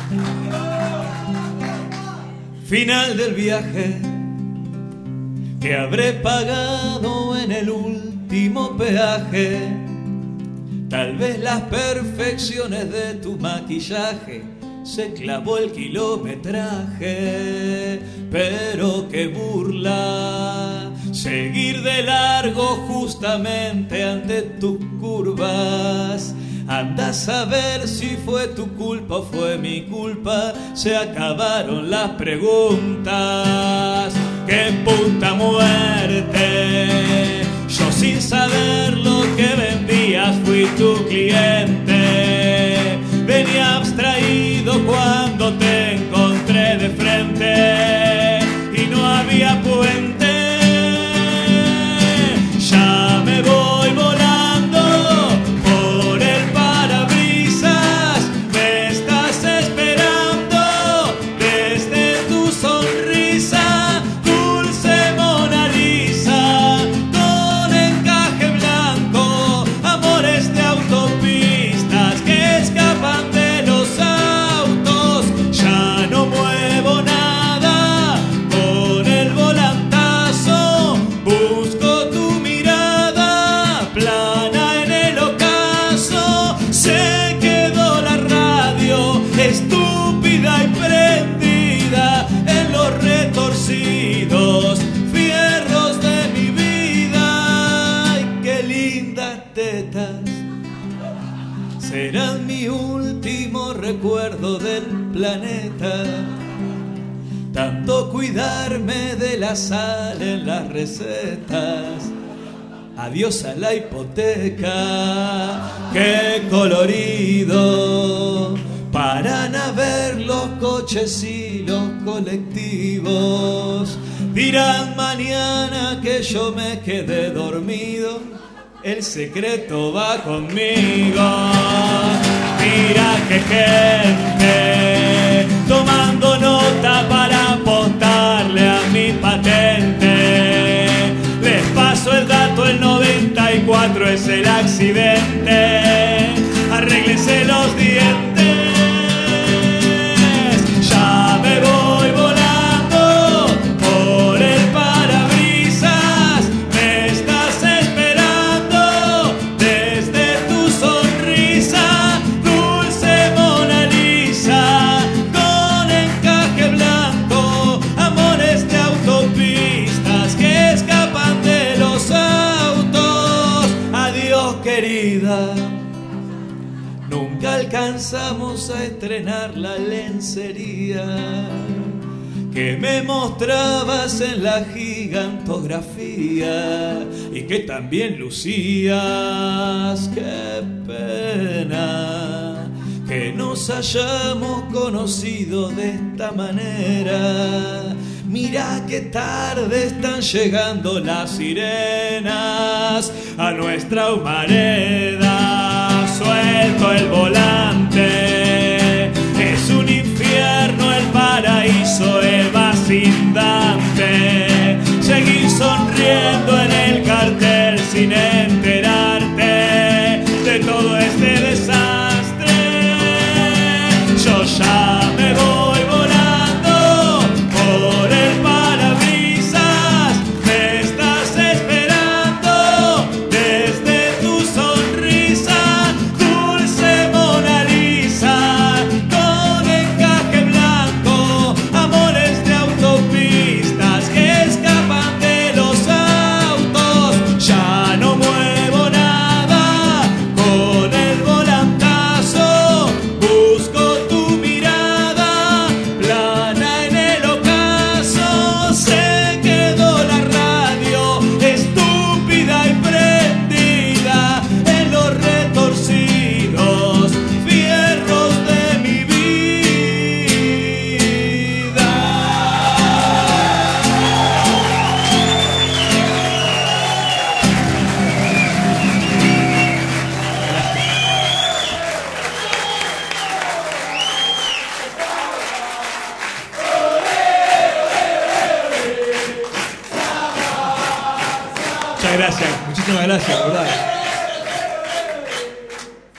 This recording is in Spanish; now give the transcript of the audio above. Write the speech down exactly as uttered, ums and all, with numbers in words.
Final del viaje que habré pagado en el último peaje. Tal vez las perfecciones de tu maquillaje se clavó el kilometraje, pero qué burla seguir de largo justamente ante tus curvas. Andás a ver si fue tu culpa o fue mi culpa. Se acabaron las preguntas. ¡Qué puta muerte! Yo sin saber lo que vendías fui tu cliente. Venía abstraído cuando te encontré de frente y no había puente. Ya me voy volando por el parabrisas. Me estás esperando desde tu sonrisa, dulce Mona Lisa, con encaje blanco, amores de autopistas que escapan de los autos. Ya no muevo nada con el volantazo, busco tu mirada plana en el ocaso. Se quedó la radio estúpida y prendida en los retorcidos fierros de mi vida. Ay, qué lindas tetas serán mi último recuerdo del planeta. Tanto cuidarme de la sal en las recetas. Adiós a la hipoteca. Qué colorido paran a ver los coches y los colectivos. Dirán mañana que yo me quedé dormido. El secreto va conmigo. Mira qué gente tomando nota para apostarle a mi patente. Les paso el dato, el noventa y cuatro es el accidente. Arréglense los dientes. Ya me voy volando por el parabrisas. Me estás esperando desde tu sonrisa, dulce Mona Lisa, con encaje blanco, amores de autopistas que escapan de los autos. Adiós, querida. Nunca alcanzamos a estrenar la lencería que me mostrabas en la gigantografía y que también lucías. Qué pena que nos hayamos conocido de esta manera. Mira qué tarde están llegando las sirenas a nuestra humareda. Suelto el volante, es un infierno el paraíso, Eva sin Dante. Seguir sonriendo en el cartel sin enterarte de todo este desastre. Yo ya me voy volando por el parabrisas. Me estás esperando desde tu sonrisa, dulce Mona Lisa, con encaje blanco, amores de autopistas que escapan de los autos. Ya no muevo nada con el volantazo, busco tu mirada plana en el ocaso. Se quedó la radio estúpida y prendida en los retorcidos fierros de mi vida. Muchas gracias, muchísimas gracias, ¿verdad?